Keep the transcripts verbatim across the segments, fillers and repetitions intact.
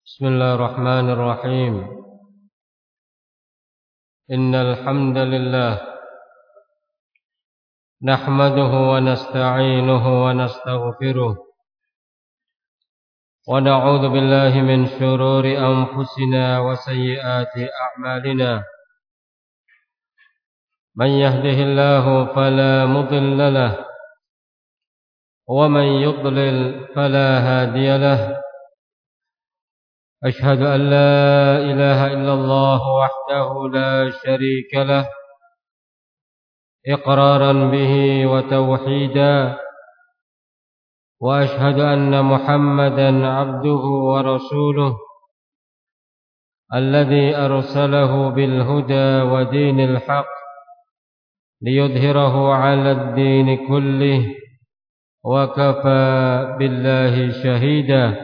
بسم الله الرحمن الرحيم إن الحمد لله نحمده ونستعينه ونستغفره ونعوذ بالله من شرور أنفسنا وسيئات أعمالنا من يهده الله فلا مضل له ومن يضلل فلا هادي له أشهد أن لا إله إلا الله وحده لا شريك له إقرارا به وتوحيدا وأشهد أن محمدا عبده ورسوله الذي أرسله بالهدى ودين الحق ليظهره على الدين كله وكفى بالله شهيدا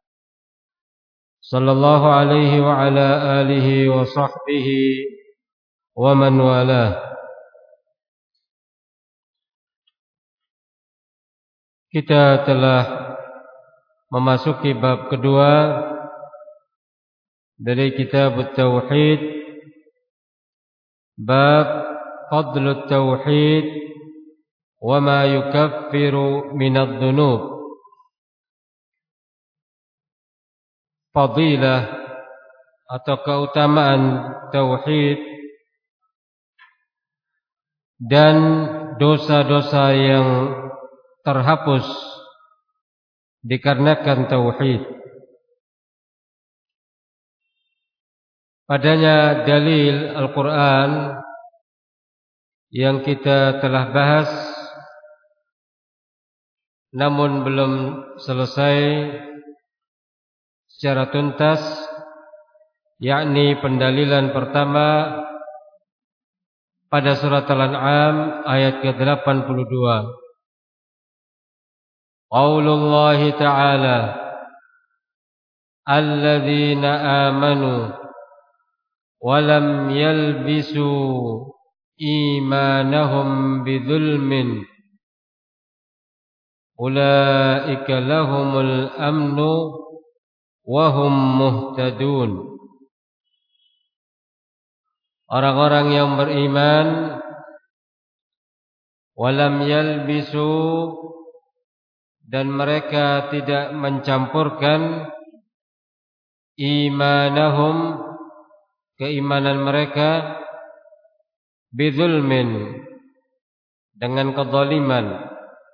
صلى الله عليه وعلى آله وصحبه ومن والاه. Kita telah memasuki bab kedua dari kitab Tauhid, bab Fadlut Tauhid wa ma yukaffiru minadh dhunub. Fadilah atau keutamaan tauhid dan dosa-dosa yang terhapus dikarenakan tauhid. Padanya dalil Al-Quran yang kita telah bahas namun belum selesai secara tuntas, yakni pendalilan pertama pada surat Al-An'am ayat ke delapan puluh dua. Qaulullah ta'ala alladzina amanu wa lam yalbisu imanahum bidzulmin ulaika lahumul amnu wahum muhtadun. Orang-orang yang beriman walam yalbisu, dan mereka tidak mencampurkan imanahum, keimanan mereka, bidzulmin, dengan kezaliman.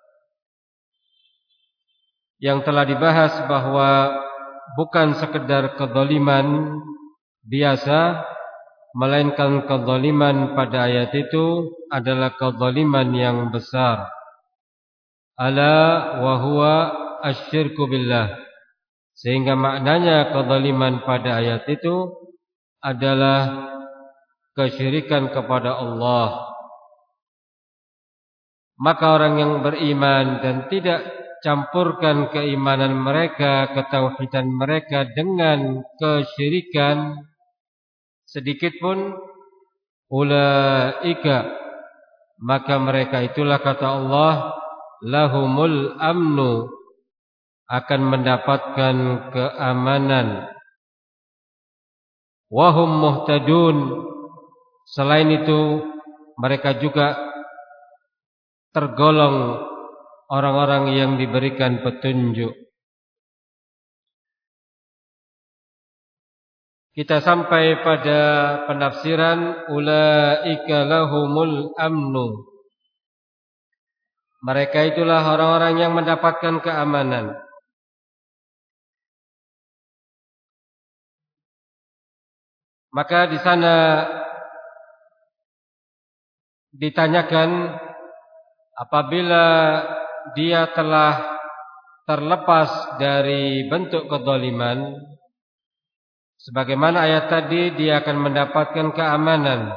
Yang telah dibahas bahwa bukan sekedar kezaliman biasa, melainkan kezaliman pada ayat itu adalah kezaliman yang besar. Ala wa huwa asyirku billah. Sehingga maknanya kezaliman pada ayat itu adalah kesyirikan kepada Allah. Maka orang yang beriman dan tidak campurkan keimanan mereka, ketauhidan mereka dengan kesyirikan sedikit pun, ulaika, maka mereka itulah kata Allah, lahumul amnu, akan mendapatkan keamanan, wahum muhtadun, selain itu mereka juga tergolong orang-orang yang diberikan petunjuk. Kita sampai pada penafsiran ulaika lahumul amnu. Mereka itulah orang-orang yang mendapatkan keamanan. Maka di sana ditanyakan, apabila dia telah terlepas dari bentuk kezaliman, sebagaimana ayat tadi, dia akan mendapatkan keamanan.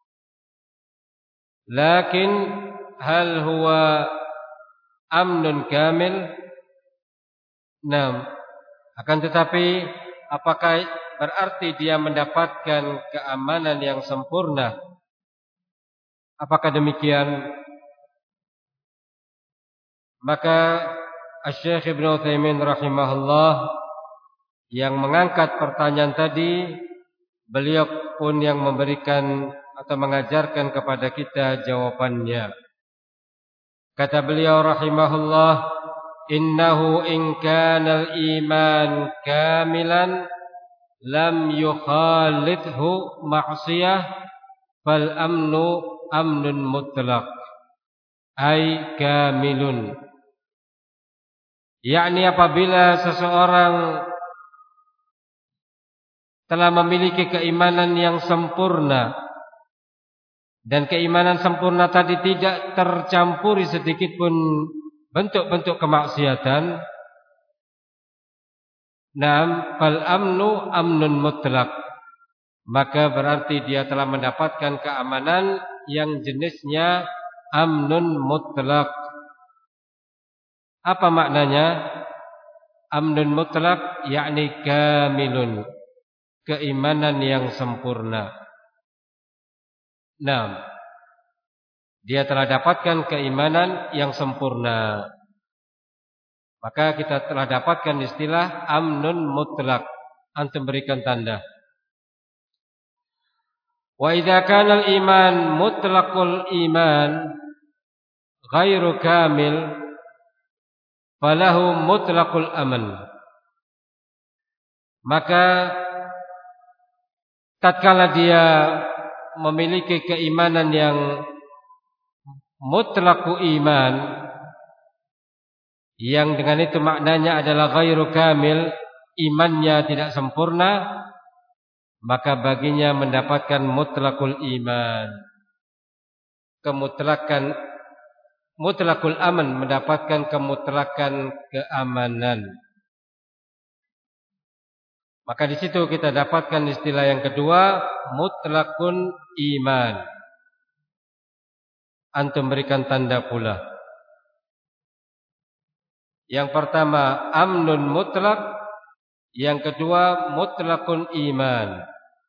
Lakin hal huwa amnun kamil? Nah, akan tetapi apakah berarti dia mendapatkan keamanan yang sempurna? Apakah demikian? Maka Asy-Syaikh Ibnu Utsaimin rahimahullah yang mengangkat pertanyaan tadi, beliau pun yang memberikan atau mengajarkan kepada kita jawabannya. Kata beliau rahimahullah, innahu in kana al-iman kamilan lam yukhalidhu ma'siyah fal amnu amnun mutlaq ay kamilun. Yakni apabila seseorang telah memiliki keimanan yang sempurna, dan keimanan sempurna tadi tidak tercampuri sedikit pun bentuk-bentuk kemaksiatan, nam fal amnu amnun mutlaq, maka berarti dia telah mendapatkan keamanan yang jenisnya amnun mutlaq. Apa maknanya amnun mutlaq? Yakni kamilun, keimanan yang sempurna. Nah, dia telah dapatkan keimanan yang sempurna. Maka kita telah dapatkan istilah amnun mutlaq. Antum berikan tanda. Wa idza kana al-iman mutlaqul iman ghairu kamil falahu mutlaqul aman. Maka tatkala dia memiliki keimanan yang mutlaqu iman, yang dengan itu maknanya adalah ghairu kamil, imannya tidak sempurna, maka baginya mendapatkan mutlaqul iman, kemutlakan mutlaqul aman, mendapatkan kemutlakan keamanan. Maka di situ kita dapatkan istilah yang kedua, mutlaqun iman. Antum berikan tanda pula. Yang pertama amnun mutlaq, yang kedua mutlaqun iman.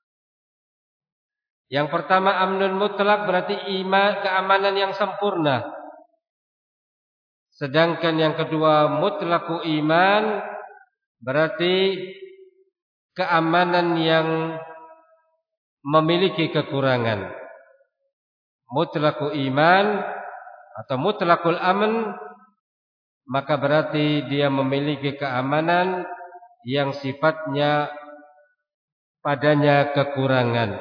Yang pertama amnun mutlaq berarti iman, keamanan yang sempurna. Sedangkan yang kedua mutlaqu iman berarti keamanan yang memiliki kekurangan. Mutlaqu iman atau mutlaqul aman, maka berarti dia memiliki keamanan yang sifatnya padanya kekurangan.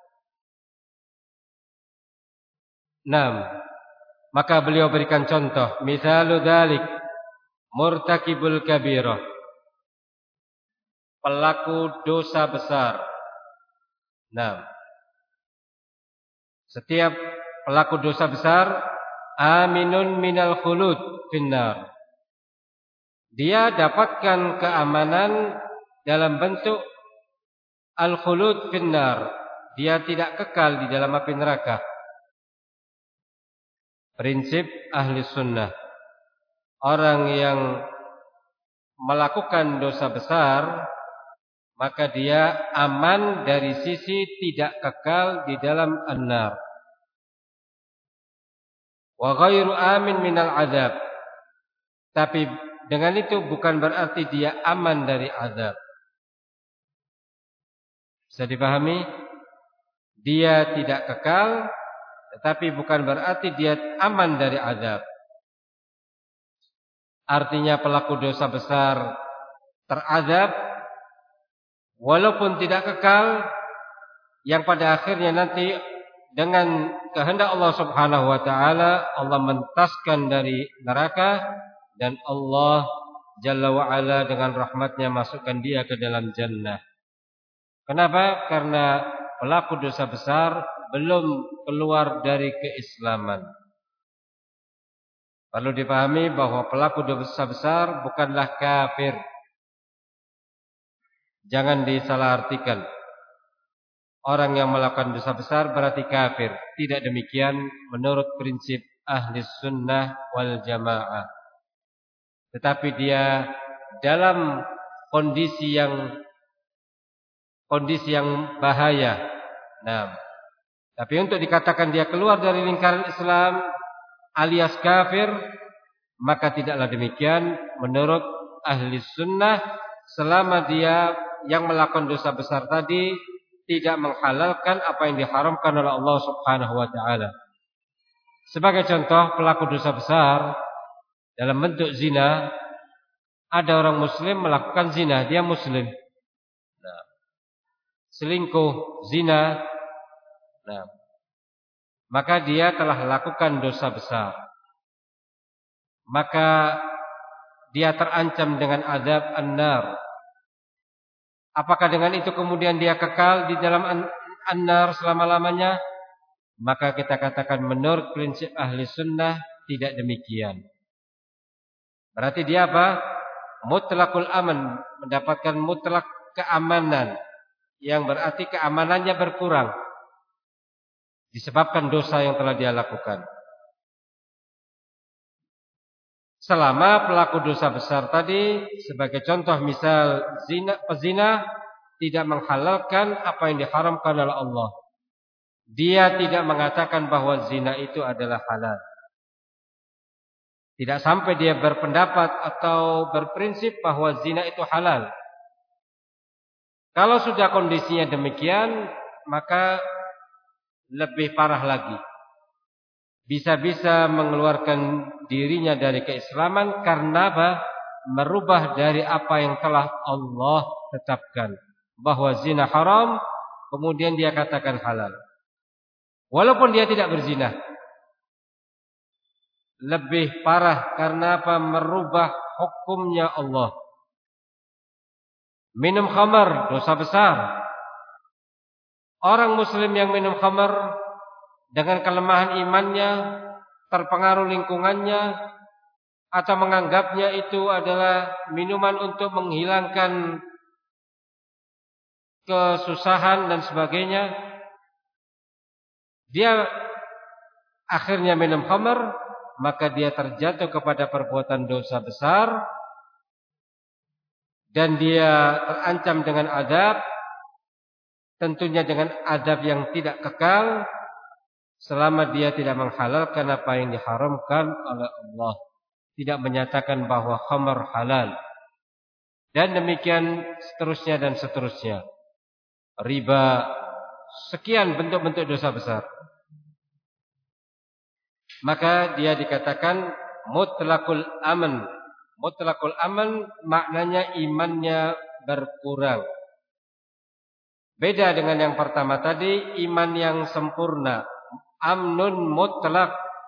Naam. Maka beliau berikan contoh, misalu dzalik murtakibul kabirah, pelaku dosa besar. Nah, setiap pelaku dosa besar aminun minal khulud finnar, dia dapatkan keamanan dalam bentuk al-khulud finnar, dia tidak kekal di dalam api neraka. Prinsip ahli sunnah, orang yang melakukan dosa besar, maka dia aman dari sisi tidak kekal di dalam an-nar. Wa ghairu amin minal azab, tapi dengan itu bukan berarti dia aman dari azab. Bisa dipahami? Dia tidak kekal, tetapi bukan berarti dia aman dari azab. Artinya pelaku dosa besar terazab walaupun tidak kekal, yang pada akhirnya nanti dengan kehendak Allah Subhanahu wa taala Allah mentaskan dari neraka, dan Allah Jalla wa Ala dengan rahmatnya masukkan dia ke dalam jannah. Kenapa? Karena pelaku dosa besar belum keluar dari keislaman. Perlu dipahami bahwa pelaku dosa besar bukanlah kafir. Jangan disalahartikan. Orang yang melakukan dosa besar berarti kafir. Tidak demikian menurut prinsip ahli sunnah wal jamaah. Tetapi dia dalam kondisi yang kondisi yang bahaya. Nah, tapi untuk dikatakan dia keluar dari lingkaran Islam alias kafir, maka tidaklah demikian menurut ahli sunnah, selama dia yang melakukan dosa besar tadi tidak menghalalkan apa yang diharamkan oleh Allah Subhanahu wa taala. Sebagai contoh, pelaku dosa besar dalam bentuk zina, ada orang muslim melakukan zina, dia muslim. Nah, selingkuh, zina, nah, maka dia telah lakukan dosa besar. Maka dia terancam dengan azab an-nar. Apakah dengan itu kemudian dia kekal di dalam an-nar selama-lamanya? Maka kita katakan menurut prinsip ahli sunnah tidak demikian. Berarti dia apa? Mutlaqul aman, mendapatkan mutlak keamanan, yang berarti keamanannya berkurang disebabkan dosa yang telah dia lakukan. Selama pelaku dosa besar tadi, sebagai contoh misal zina, pezina tidak menghalalkan apa yang diharamkan oleh Allah. Dia tidak mengatakan bahwa zina itu adalah halal. Tidak sampai dia berpendapat atau berprinsip bahwa zina itu halal. Kalau sudah kondisinya demikian, maka lebih parah lagi. Bisa-bisa mengeluarkan dirinya dari keislaman karena apa? Merubah dari apa yang telah Allah tetapkan. Bahwa zina haram, kemudian dia katakan halal. Walaupun dia tidak berzina. Lebih parah karena apa? Merubah hukumnya Allah. Minum khamar, dosa besar. Orang muslim yang minum khamar dengan kelemahan imannya, terpengaruh lingkungannya, atau menganggapnya itu adalah minuman untuk menghilangkan kesusahan dan sebagainya, dia akhirnya minum khamar, maka dia terjatuh kepada perbuatan dosa besar dan dia terancam dengan azab, tentunya dengan azab yang tidak kekal selama dia tidak menghalalkan apa yang diharamkan oleh Allah, tidak menyatakan bahwa khamar halal, dan demikian seterusnya dan seterusnya. Riba, sekian bentuk-bentuk dosa besar. Maka dia dikatakan mutlaqul aman. Mutlaqul aman maknanya imannya berkurang. Beda dengan yang pertama tadi, iman yang sempurna. Amnun mutlaq.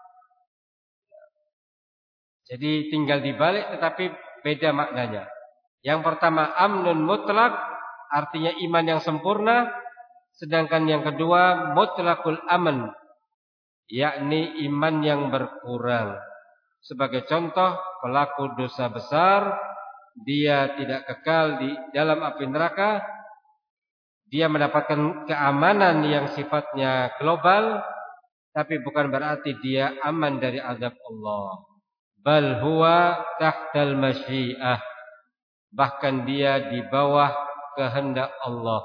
Jadi tinggal dibalik tetapi beda maknanya. Yang pertama amnun mutlaq, artinya iman yang sempurna. Sedangkan yang kedua mutlaqul aman, yakni iman yang berkurang. Sebagai contoh, pelaku dosa besar, dia tidak kekal di dalam api neraka. Dia mendapatkan keamanan yang sifatnya global, tapi bukan berarti dia aman dari azab Allah. Bal huwa tahtal masyiah, bahkan dia di bawah kehendak Allah.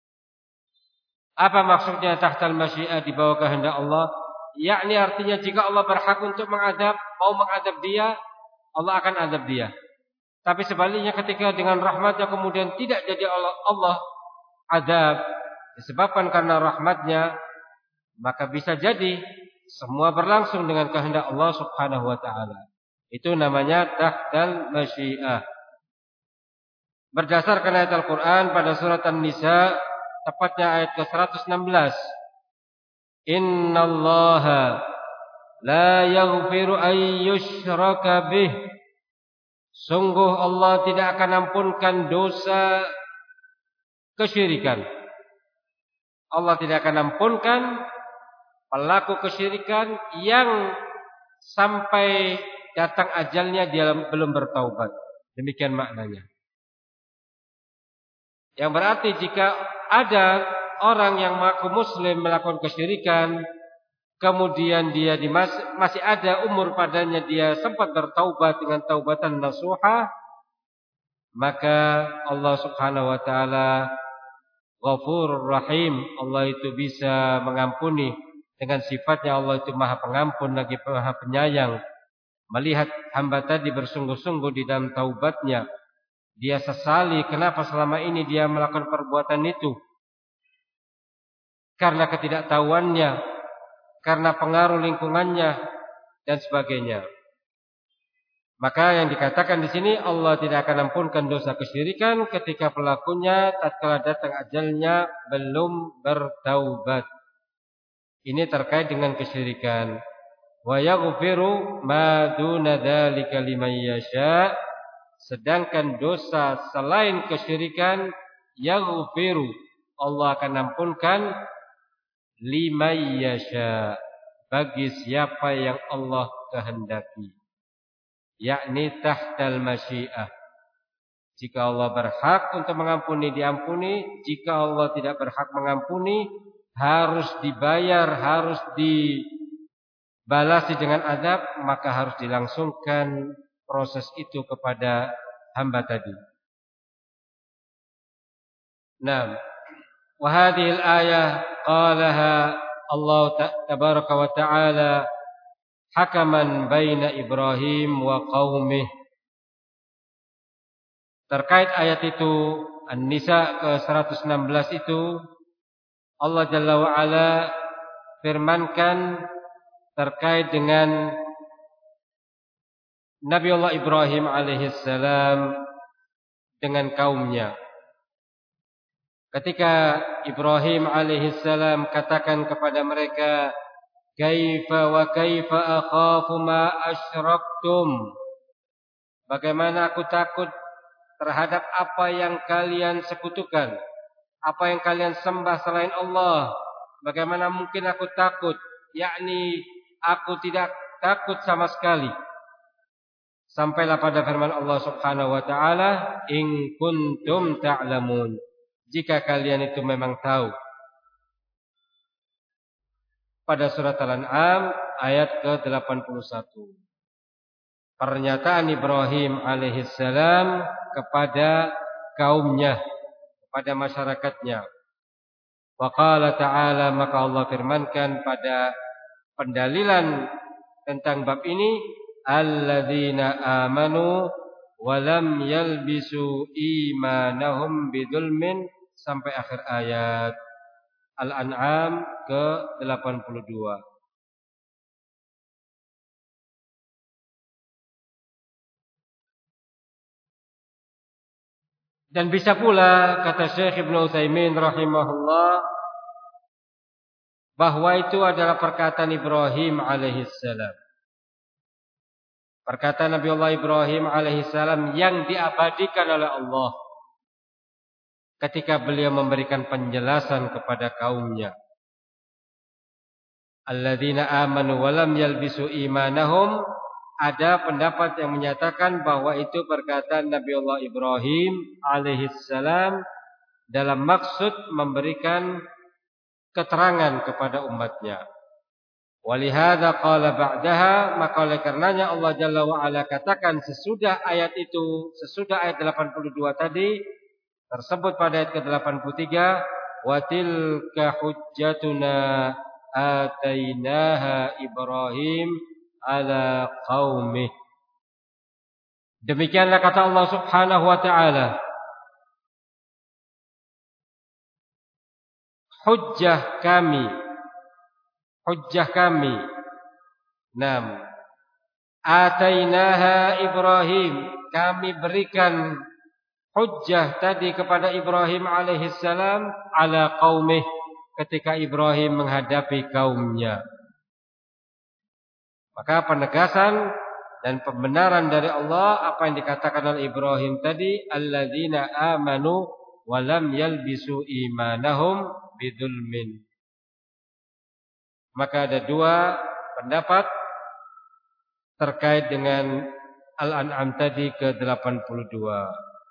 Apa maksudnya tahtal masyiah, di bawah kehendak Allah? Yakni artinya jika Allah berhak untuk mengadab, mau mengadab dia, Allah akan adab dia. Tapi sebaliknya ketika dengan rahmatnya kemudian tidak jadi Allah, Allah adab disebabkan karena rahmatnya, maka bisa jadi semua berlangsung dengan kehendak Allah Subhanahu wa taala. Itu namanya tahtal masyiah. Berdasarkan ayat Al-Qur'an pada surat An-Nisa, tepatnya ayat ke seratus enam belas. Innallaha la yaghfiru ay yushraka bih. Sungguh Allah tidak akan ampunkan dosa kesyirikan. Allah tidak akan ampunkan pelaku kesyirikan yang sampai datang ajalnya dia belum bertaubat. Demikian maknanya. Yang berarti jika ada orang yang mengaku muslim melakukan kesyirikan, kemudian dia di mas, masih ada umur padanya, dia sempat bertaubat dengan taubatan nasuha, maka Allah Subhanahu wa taala Ghafurur Rahim. Allah itu bisa mengampuni dengan sifatnya. Allah itu Maha Pengampun lagi Maha Penyayang. Melihat hamba tadi bersungguh-sungguh di dalam taubatnya, dia sesali kenapa selama ini dia melakukan perbuatan itu, karena ketidaktahuannya, karena pengaruh lingkungannya dan sebagainya. Maka yang dikatakan di sini, Allah tidak akan ampunkan dosa kesyirikan ketika pelakunya tatkala datang ajalnya belum bertaubat. Ini terkait dengan kesyirikan. Wa yaghfiru ma duna dzalika liman yasha. Sedangkan dosa selain kesyirikan, yaghfiru, Allah akan ampunkan liman yasha, bagi siapa yang Allah kehendaki. Yakni tahtal masyiah. Jika Allah berhak untuk mengampuni, diampuni. Jika Allah tidak berhak mengampuni, harus dibayar, harus dibalasi dengan adab, maka harus dilangsungkan proses itu kepada hamba tadi. Nah, wa hadhihi al-ayah qalaha Allah tabaraka wa ta'ala hakaman baina Ibrahim wa qaumih. Terkait ayat itu, An-Nisa ke seratus enam belas itu, Allah Jalla wa Ala firmankan terkait dengan Nabi Allah Ibrahim alaihissalam dengan kaumnya. Ketika Ibrahim alaihissalam katakan kepada mereka, kaifa wa kaifa akhafu ma asyraktum. Bagaimana aku takut terhadap apa yang kalian sekutukan, apa yang kalian sembah selain Allah. Bagaimana mungkin aku takut? Yakni aku tidak takut sama sekali. Sampailah pada firman Allah Subhanahu wa taala, in kuntum ta'lamun. Jika kalian itu memang tahu. Pada surat Al-An'am ayat ke delapan puluh satu. Pernyataan Ibrahim alaihissalam kepada kaumnya, kepada masyarakatnya. Wa qala ta'ala, maka Allah firmankan pada pendalilan tentang bab ini, alladzina amanu wa lam yalbisu imanahum bidzulmin, sampai akhir ayat Al-An'am ke delapan puluh dua. Dan bisa pula kata Syekh Ibnu Utsaimin rahimahullah, bahwa itu adalah perkataan Ibrahim alaihissalam. Perkataan Nabi Allah Ibrahim alaihissalam yang diabadikan oleh Allah ketika beliau memberikan penjelasan kepada kaumnya. Alladzina amanu wa lam yalbisu imanahum. Ada pendapat yang menyatakan bahwa itu perkataan Nabi Allah Ibrahim alaihissalam dalam maksud memberikan keterangan kepada umatnya. Walihada qala ba'daha, maka oleh karenanya Allah Jalla wa Ala katakan sesudah ayat itu, sesudah ayat delapan puluh dua tadi, tersebut pada ayat ke delapan puluh tiga, wa tilka hujjatuna atainaha Ibrahim ala qaumih. Demikianlah kata Allah Subhanahu wa taala, hujjah kami, hujjah kami. Nam. Atainaha Ibrahim, kami berikan hujjah tadi kepada Ibrahim alaihissalam ala qaumih, ketika Ibrahim menghadapi kaumnya. Maka penegasan dan pembenaran dari Allah apa yang dikatakan oleh Ibrahim tadi, alladzina amanu wa lam yalbisu imanahum bidzulmin. Maka ada dua pendapat terkait dengan Al-An'am tadi ke delapan puluh dua.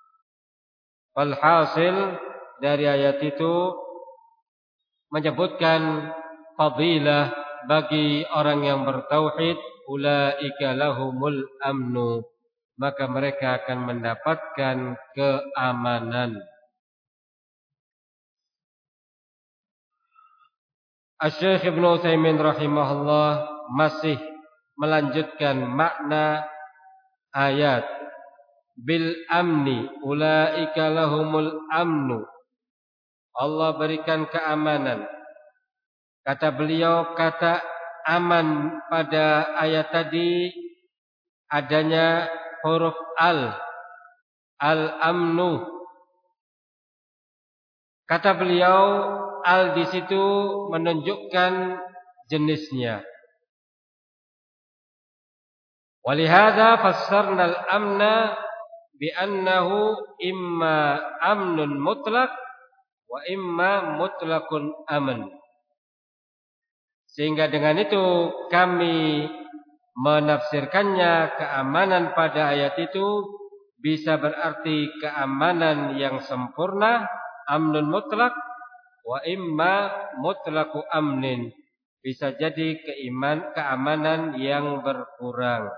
Walhasil dari ayat itu menyebutkan fadilah bagi orang yang bertauhid, ulaika lahumul amnu, maka mereka akan mendapatkan keamanan. Asy-Syaikh Ibnu Utsaimin rahimahullah masih melanjutkan makna ayat bil amni, ulaika lahumul amnu. Allah berikan keamanan. Kata beliau, kata aman pada ayat tadi adanya huruf al, al-amnu. Kata beliau, al di situ menunjukkan jenisnya. Walihada fassarna al-amna bi'annahu imma amnun mutlaq wa imma mutlaqun aman. Sehingga dengan itu kami menafsirkannya, keamanan pada ayat itu bisa berarti keamanan yang sempurna, amnun mutlaq, wa imma mutlaqu amnin, bisa jadi keiman keamanan yang berkurang.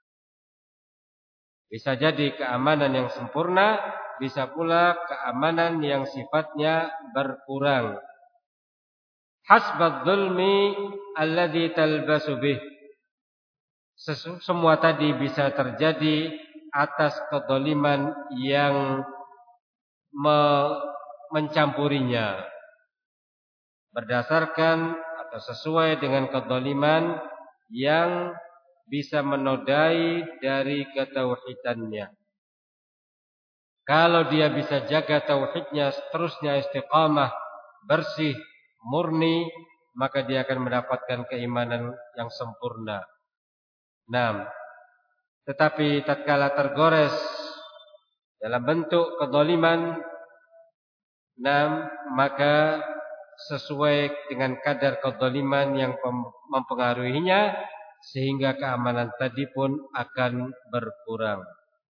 Bisa jadi keamanan yang sempurna, bisa pula keamanan yang sifatnya berkurang. Hasbadz zulmi alladzi talbasu bih. Semua tadi bisa terjadi atas kezaliman yang me mencampurinya, berdasarkan atau sesuai dengan kezaliman yang bisa menodai dari ketauhidannya. Kalau dia bisa jaga tauhidnya, seterusnya istiqamah, bersih, murni, maka dia akan mendapatkan keimanan yang sempurna. Nah, tetapi tatkala tergores dalam bentuk kezaliman, nah, maka sesuai dengan kadar kezaliman yang mempengaruhinya, sehingga keamanan tadi pun akan berkurang.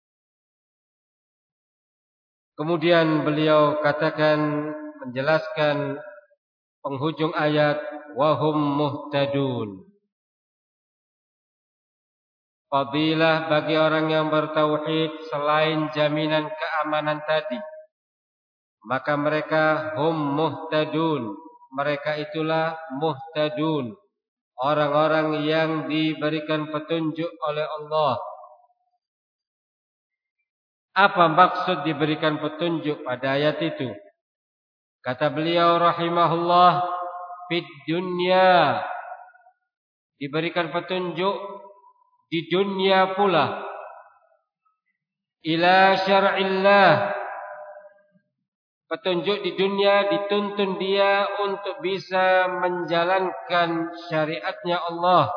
Kemudian beliau katakan, menjelaskan penghujung ayat, wahum muhtadun. Fadilah bagi orang yang bertauhid selain jaminan keamanan tadi, maka mereka hum muhtadun. Mereka itulah muhtadun, orang-orang yang diberikan petunjuk oleh Allah. Apa maksud diberikan petunjuk pada ayat itu? Kata beliau rahimahullah, fid dunya, diberikan petunjuk di dunia pula, ila syar'illah, petunjuk di dunia dituntun dia untuk bisa menjalankan syariatnya Allah,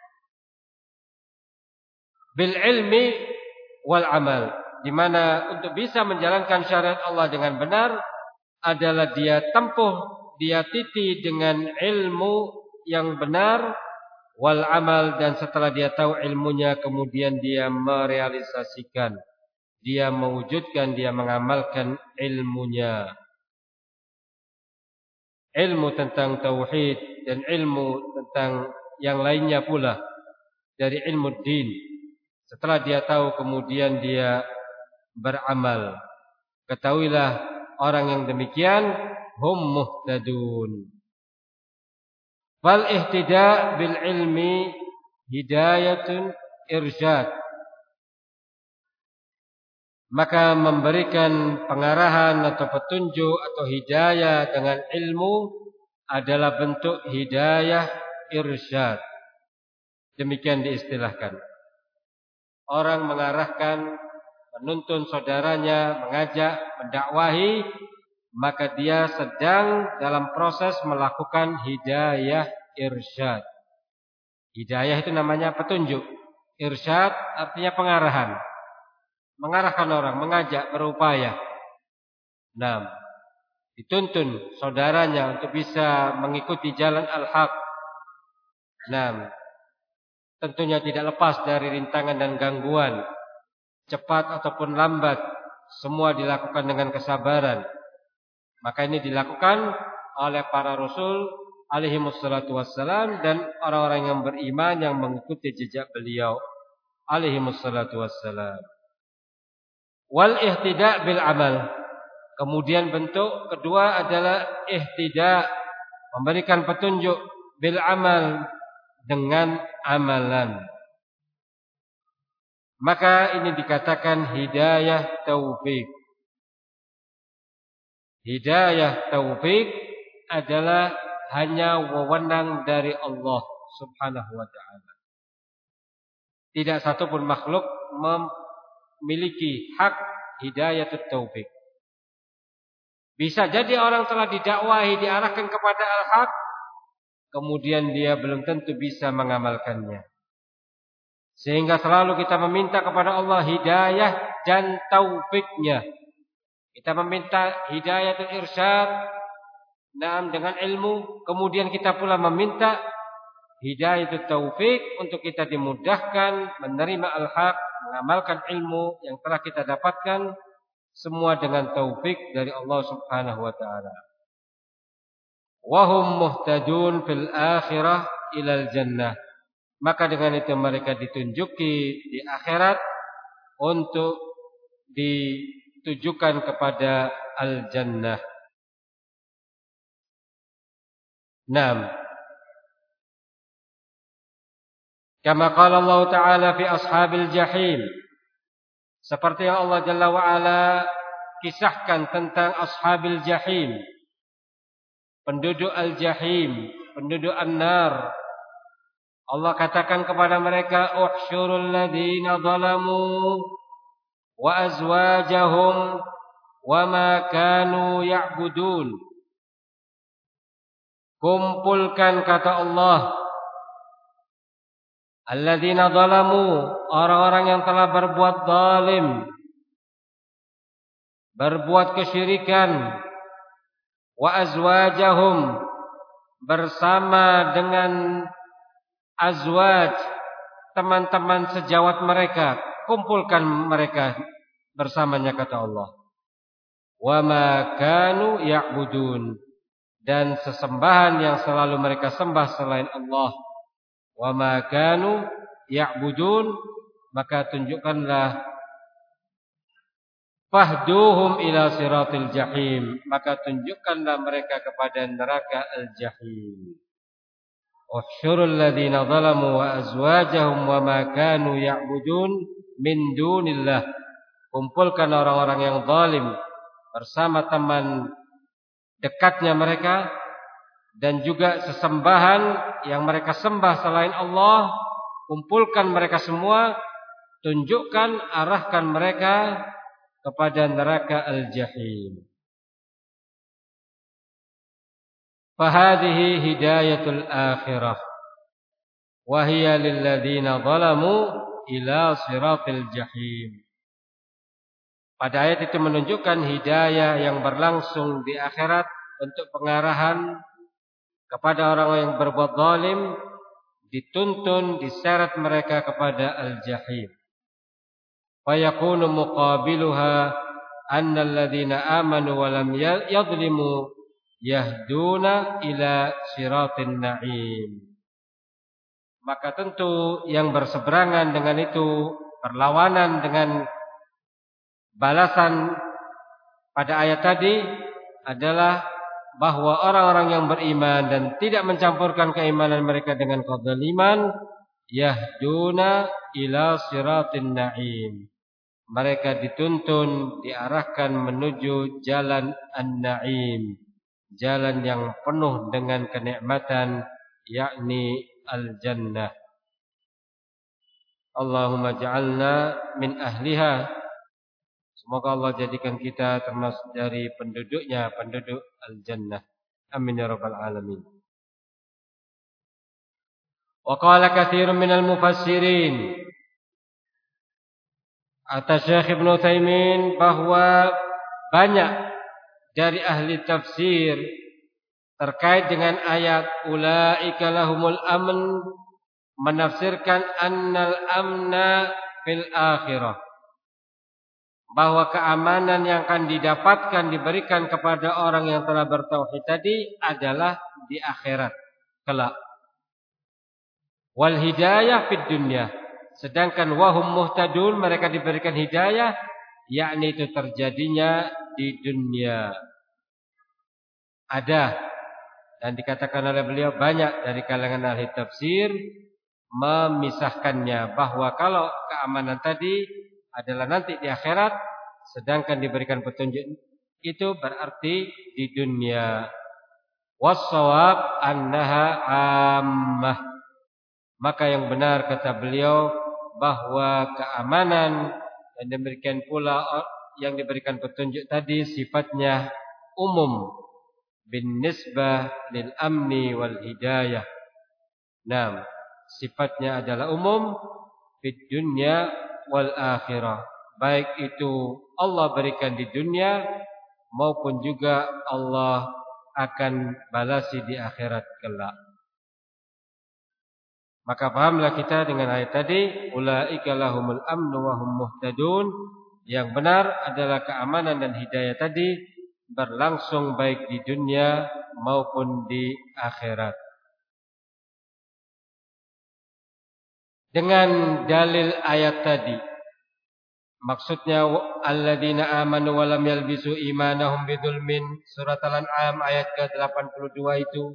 bil ilmi wal amal, di mana untuk bisa menjalankan syariat Allah dengan benar adalah dia tempuh, dia titi dengan ilmu yang benar, wal amal, dan setelah dia tahu ilmunya kemudian dia merealisasikan, dia mewujudkan, dia mengamalkan ilmunya. Ilmu tentang tauhid dan ilmu tentang yang lainnya pula dari ilmu din. Setelah dia tahu kemudian dia beramal. Ketahuilah orang yang demikian hum muhtadun. Wal ihtida bil ilmi hidayatun irsyad. Maka memberikan pengarahan atau petunjuk atau hidayah dengan ilmu adalah bentuk hidayah irsyad. Demikian diistilahkan. Orang mengarahkan, menuntun saudaranya, mengajak, mendakwahi, maka dia sedang dalam proses melakukan hidayah irsyad. Hidayah itu namanya petunjuk. Irsyad artinya pengarahan. Mengarahkan orang, mengajak, berupaya. Nah, dituntun saudaranya untuk bisa mengikuti jalan al-haq. Nah, tentunya tidak lepas dari rintangan dan gangguan, cepat ataupun lambat, semua dilakukan dengan kesabaran. Maka ini dilakukan oleh para rasul alaihi wassalatu wassalam dan orang-orang yang beriman yang mengikuti jejak beliau alaihi wassalatu wassalam. Wal ihtida bil amal. Kemudian bentuk kedua adalah ihtida, memberikan petunjuk bil amal, dengan amalan. Maka ini dikatakan hidayah taufik. Hidayah taufik adalah hanya wewenang dari Allah Subhanahu wa ta'ala. Tidak satu pun makhluk memiliki hak hidayah taufik. Bisa jadi orang telah didakwahi, diarahkan kepada al-haq, kemudian dia belum tentu bisa mengamalkannya. Sehingga selalu kita meminta kepada Allah hidayah dan taufiknya. Kita meminta hidayatul irsyad, naam, dengan ilmu. Kemudian kita pula meminta hidayatul taufik untuk kita dimudahkan menerima al-haq, mengamalkan ilmu yang telah kita dapatkan, semua dengan taufik dari Allah Subhanahu wa ta'ala. Wa hum muhtadun fil akhirah ilal jannah. Maka dengan itu mereka ditunjuki di akhirat untuk ditujukan kepada al-jannah. Naam. Kama qala Allah Ta'ala fi ashabil jahim. Seperti yang Allah Jalla wa'ala kisahkan tentang ashabil jahim, penduduk al-jahim, penduduk an-nar. Allah katakan kepada mereka, uhsyurul ladina zalamu wa azwajahum wa ma kanu ya'budun. Kumpulkan, kata Allah, alladzina zalamu, orang-orang yang telah berbuat zalim, berbuat kesyirikan, wa azwajahum, bersama dengan azwaj, teman-teman sejawat mereka, kumpulkan mereka bersamanya, kata Allah. Wa ma kanu ya'budun, dan sesembahan yang selalu mereka sembah selain Allah. Wa ma kanu ya'budun, maka tunjukkanlah, fahduhum ila siratil jahim, maka tunjukkanlah mereka kepada neraka al-jahim. Uhsyurul ladzina zalamu wa azwajahum wa ma kanu ya'budun min dunillah. Kumpulkan orang-orang yang zalim bersama teman dekatnya mereka dan juga sesembahan yang mereka sembah selain Allah. Kumpulkan mereka semua, tunjukkan, arahkan mereka kepada neraka al-jahim. Fahadihi hidayatul akhirah wa hiya lil ladzina zalamu ila siratil jahim. Pada ayat itu menunjukkan hidayah yang berlangsung di akhirat untuk pengarahan kepada orang yang berbuat zalim, dituntun, diseret mereka kepada al-jahim. Fa yakunu muqabiluha anna alladhina amanu wa lam yadhlimu yahduna ila siratin na'im. Maka tentu yang berseberangan dengan itu, berlawanan dengan balasan pada ayat tadi adalah bahwa orang-orang yang beriman dan tidak mencampurkan keimanan mereka dengan kezaliman, yahduna ila siratin na'im. Mereka dituntun, diarahkan menuju jalan an-na'im, jalan yang penuh dengan kenikmatan, yakni al-jannah. Allahumma ja'alna min ahliha. Semoga Allah jadikan kita termasuk dari penduduknya, penduduk al-jannah. Amin ya rabbal alamin. Wa qala katsirun minal mufassirin, kata Syekh Ibnu Utsaimin bahwa banyak dari ahli tafsir terkait dengan ayat ulaika lahumul amn menafsirkan annal amna fil akhirah, bahwa keamanan yang akan didapatkan, diberikan kepada orang yang telah bertauhid tadi adalah di akhirat kelak. Wal hidayah fid dunya, sedangkan wahum muhtadun, mereka diberikan hidayah, yakni itu terjadinya di dunia. Ada, dan dikatakan oleh beliau banyak dari kalangan ahli tafsir memisahkannya, bahwa kalau keamanan tadi adalah nanti di akhirat, sedangkan diberikan petunjuk itu berarti di dunia. Was-shawab annaha ammah. Maka yang benar kata beliau bahwa keamanan dan demikian pula yang diberikan petunjuk tadi sifatnya umum bin nisbah lil amni wal hidayah. Naam, sifatnya adalah umum di dunia wal akhirah. Baik itu Allah berikan di dunia maupun juga Allah akan balasi di akhirat kelak. Maka pahamlah kita dengan ayat tadi, ulaika lahumul amnu wa hum muhtadun. Yang benar adalah keamanan dan hidayah tadi berlangsung baik di dunia maupun di akhirat. Dengan dalil ayat tadi, maksudnya alladzina amanu wa lam yalbisu imanahum bidzulmin, surat Al-An'am ayat ke delapan puluh dua itu.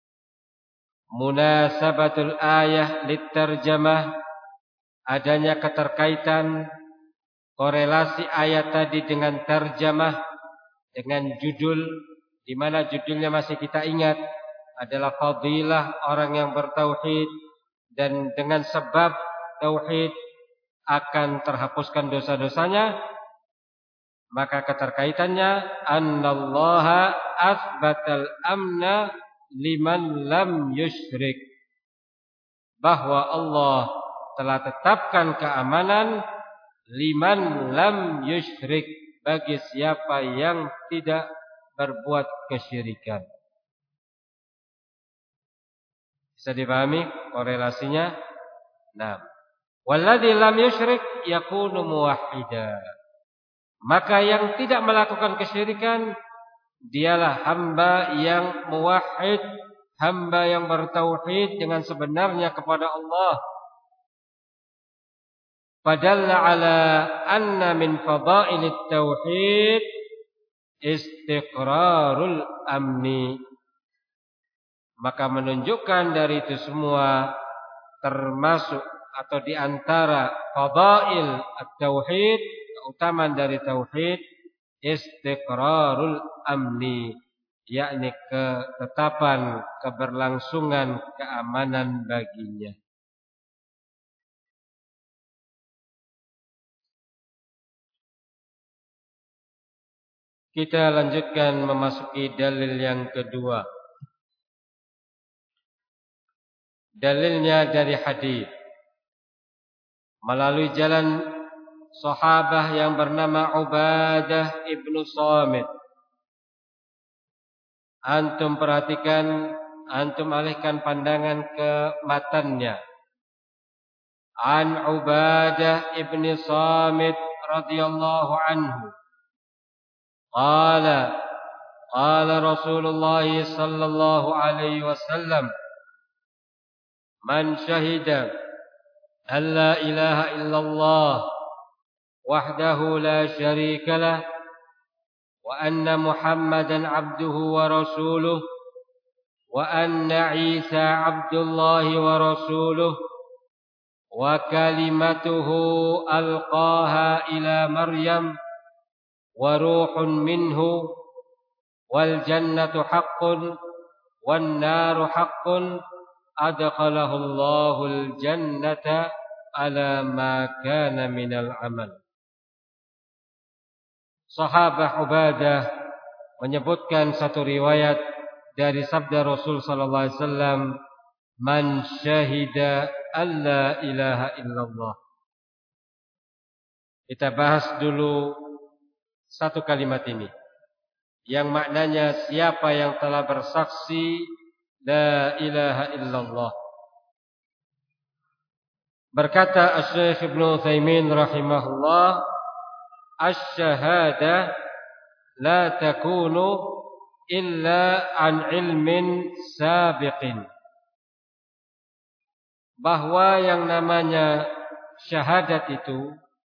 Munasabatul ayah litarjamah, adanya keterkaitan korelasi ayat tadi dengan tarjamah, dengan judul, di mana judulnya masih kita ingat adalah fadilah orang yang bertauhid, dan dengan sebab tauhid akan terhapuskan dosa-dosanya. Maka keterkaitannya annallaha asbatal amna liman lam yusyrik, bahwa Allah telah tetapkan keamanan liman lam yusyrik, bagi siapa yang tidak berbuat kesyirikan. Bisa dipahami korelasinya? Nah, walladzi lam yusyrik yakunu muwahhida, maka yang tidak melakukan kesyirikan dialah hamba yang muwahhid, hamba yang bertauhid dengan sebenarnya kepada Allah. Fadalla ala anna min fadailit tauhid istiqrarul amni, maka menunjukkan dari itu semua termasuk atau di antara fadail at-tauhid, keutamaan dari tauhid, istiqrarul amni, yakni ketetapan keberlangsungan keamanan baginya. Kita lanjutkan memasuki dalil yang kedua. Dalilnya dari hadis melalui jalan sahabah yang bernama Ubadah ibnu Samit. Antum perhatikan, antum alihkan pandangan ke matannya. An Ubadah ibnu Samit radhiyallahu anhu. Qala qala Rasulullah sallallahu alaihi wasallam, man syahida an la ilaha illallah wahdahu la syarika lah wa anna Muhammadan abduhu wa rasuluh wa anna Isa abdullahi wa rasuluh wa kalimatuhu alqaha ila Maryam wa ruhun minhu wal jannatu haqqun wan naru haqqun adkhalahu Allahul jannata ala ma kana minal amal. Sahabah Ubadah menyebutkan satu riwayat dari sabda Rasul sallallahu alaihi wasallam, man syahida alla ilaha illallah. Kita bahas dulu satu kalimat ini, yang maknanya siapa yang telah bersaksi la ilaha illallah. Berkata Asy-Syaikh Ibnu Utsaimin rahimahullah, asy-syahada la takunu illa an ilmin sabiqin, bahwa yang namanya syahadat itu,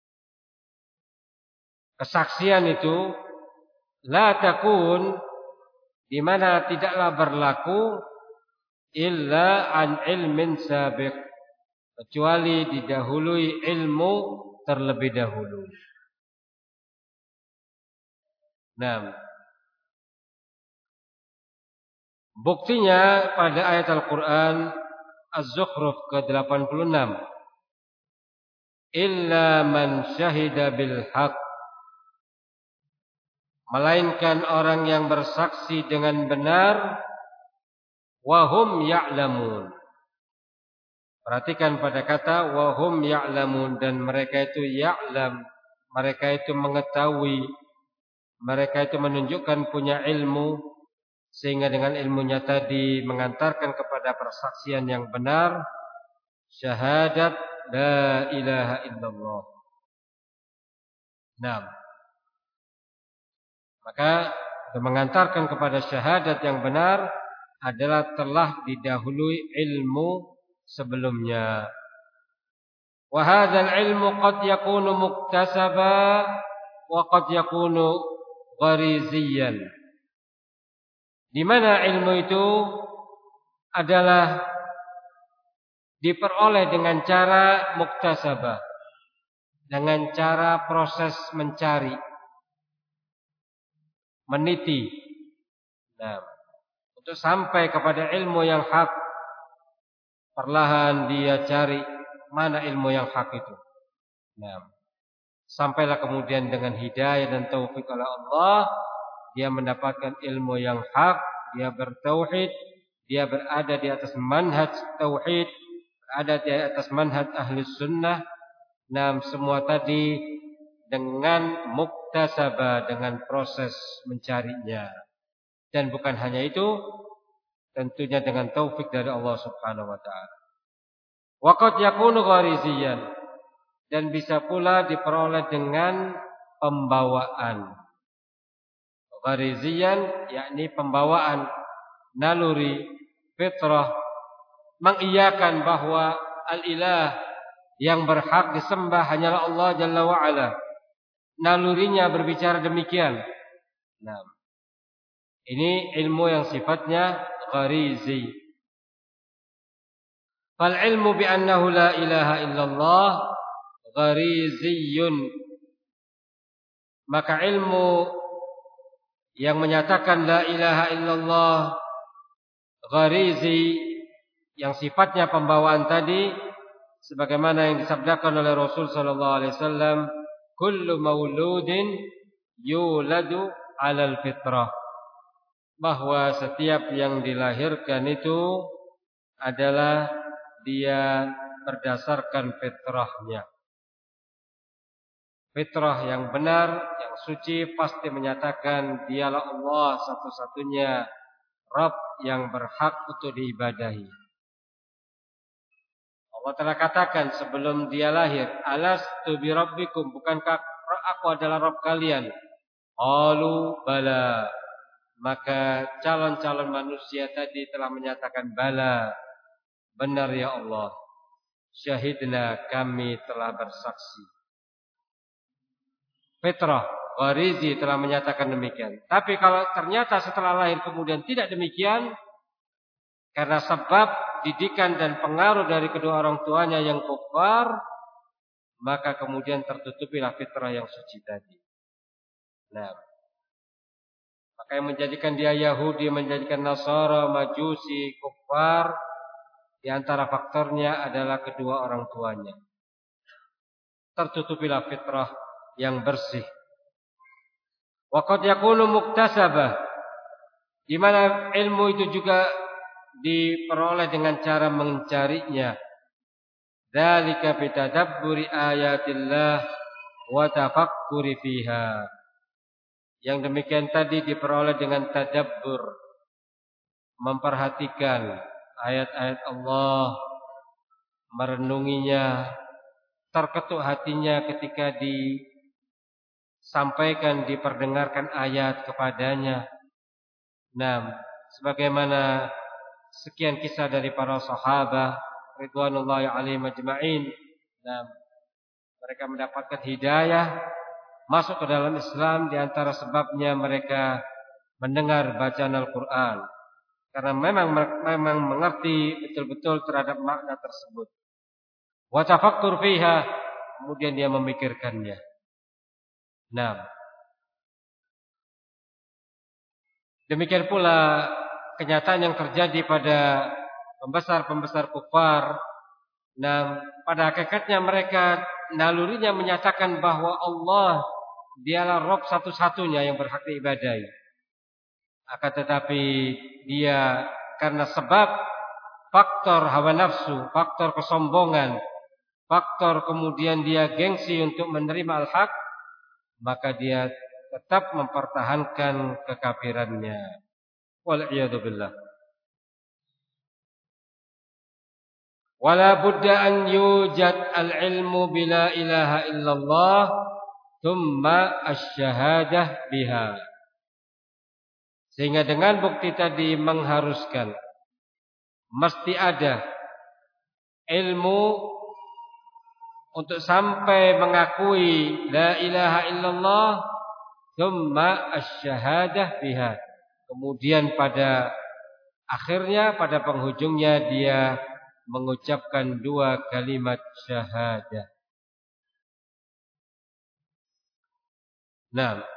kesaksian itu, la takun, di mana tidaklah berlaku illa an ilmin sabiq, kecuali didahului ilmu terlebih dahulu. Nah, buktinya pada ayat Al-Quran Az-Zukhruf ke delapan puluh enam. Illa man syahida bil haq. Melainkan orang yang bersaksi dengan benar. Wahum ya'lamun. Perhatikan pada kata wahum ya'lamun. Dan mereka itu ya'lam. Mereka itu mengetahui. Mereka itu menunjukkan punya ilmu. Sehingga dengan ilmunya tadi mengantarkan kepada persaksian yang benar. Syahadat la ilaha illallah. Nah, maka mengantarkan kepada syahadat yang benar adalah telah didahului ilmu sebelumnya. Wa hadzal ilmu qad yakunu muktasaba wa qad yakunu ghariziyan. Di mana ilmu itu adalah diperoleh dengan cara muktasabah, dengan cara proses mencari, meniti. Nah, untuk sampai kepada ilmu yang hak, perlahan dia cari mana ilmu yang hak itu. Nah, sampailah kemudian dengan hidayah dan taufik oleh Allah, dia mendapatkan ilmu yang hak, dia bertauhid, dia berada di atas manhaj tauhid, berada di atas manhaj ahli sunnah. Nah, semua tadi dengan muktasabah, dengan proses mencarinya. Dan bukan hanya itu, tentunya dengan taufik dari Allah Subhanahu wa taala. Wa qad yakunu ghariziyan, dan bisa pula diperoleh dengan pembawaan. Ghariziyan yakni pembawaan naluri, fitrah, mengiyakan bahwa al-ilah yang berhak disembah hanyalah Allah Jalla wa Ala. Nalurinya berbicara demikian. Nah, ini ilmu yang sifatnya gharizi. Fal ilmu bi annahu la ilaha illallah ghariziyun. Maka ilmu yang menyatakan la ilaha illallah gharizi, yang sifatnya pembawaan tadi, sebagaimana yang disabdakan oleh Rasul sallallahu alaihi wasallam, kullu mauludin yuladu 'alal fitrah, bahwa setiap yang dilahirkan itu adalah dia berdasarkan fitrahnya. Fitrah yang benar, yang suci, pasti menyatakan dialah Allah satu-satunya Rabb yang berhak untuk diibadahi. Allah telah katakan sebelum dia lahir, alastu bi rabbikum, bukankah aku adalah Rabb kalian? Qalu bala. Maka calon-calon manusia tadi telah menyatakan bala, benar ya Allah. Syahidna, kami telah bersaksi. Fitrah, gharizi telah menyatakan demikian. Tapi kalau ternyata setelah lahir kemudian tidak demikian, karena sebab didikan dan pengaruh dari kedua orang tuanya yang kufar, maka kemudian tertutupilah fitrah yang suci tadi. Nah, maka yang menjadikan dia Yahudi, menjadikan Nasara, Majusi, kufar, di antara faktornya adalah kedua orang tuanya. Tertutupilah fitrah yang bersih. Wa qad yakunu muktasabah, di mana ilmu itu juga diperoleh dengan cara mencarinya. Dzalika bitadabburi ayatillah wa tafakkuri fiha. Yang demikian tadi diperoleh dengan tadabbur, memperhatikan ayat-ayat Allah, merenunginya, terketuk hatinya ketika disampaikan, diperdengarkan ayat kepadanya. Nah, sebagaimana sekian kisah dari para sahabat ridwanullahi alaihim ajma'in, nah, mereka mendapatkan hidayah masuk ke dalam Islam, di antara sebabnya mereka mendengar bacaan Al-Quran, karena memang memang mengerti betul-betul terhadap makna tersebut. wa tafakkur fiha, kemudian dia memikirkannya. Nah, demikian pula kenyataan yang terjadi pada pembesar-pembesar kufar. Nah, pada hakikatnya mereka nalurinya menyatakan bahwa Allah dialah Rabb satu-satunya yang berhak diibadahi. Akan tetapi dia karena sebab faktor hawa nafsu, faktor kesombongan, faktor kemudian dia gengsi untuk menerima al-haq, maka dia tetap mempertahankan kekafirannya. Wal'iyadu billah. Wala budda an yujad al-ilmu bila ilaha illallah thumma asy-syahadah biha. Sehingga dengan bukti tadi mengharuskan mesti ada ilmu untuk sampai mengakui la ilaha illallah thumma asy-syahadah biha. Kemudian pada akhirnya, pada penghujungnya dia mengucapkan dua kalimat syahadah. Nah,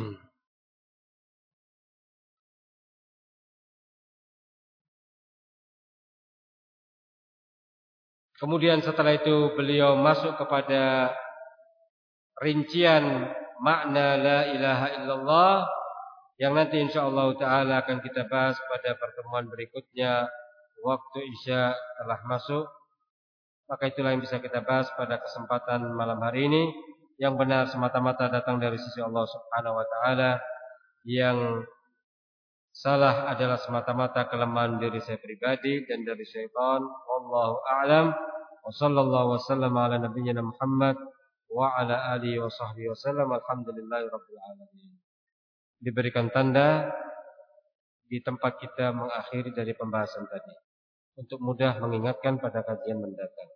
kemudian setelah itu beliau masuk kepada rincian makna la ilaha illallah yang nanti insyaallah taala akan kita bahas pada pertemuan berikutnya. Waktu Isya telah masuk, maka itulah yang bisa kita bahas pada kesempatan malam hari ini. Yang benar semata-mata datang dari sisi Allah Subhanahu wa taala, yang salah adalah semata-mata kelemahan diri saya pribadi dan dari syaitan. Wallahu a'lam. Wa sallallahu wasallam ala nabiyyina Muhammad wa ala alihi wa sahbihi wasallam. Alhamdulillahirabbil alamin. Diberikan tanda di tempat kita mengakhiri dari pembahasan tadi untuk mudah mengingatkan pada kajian mendatang.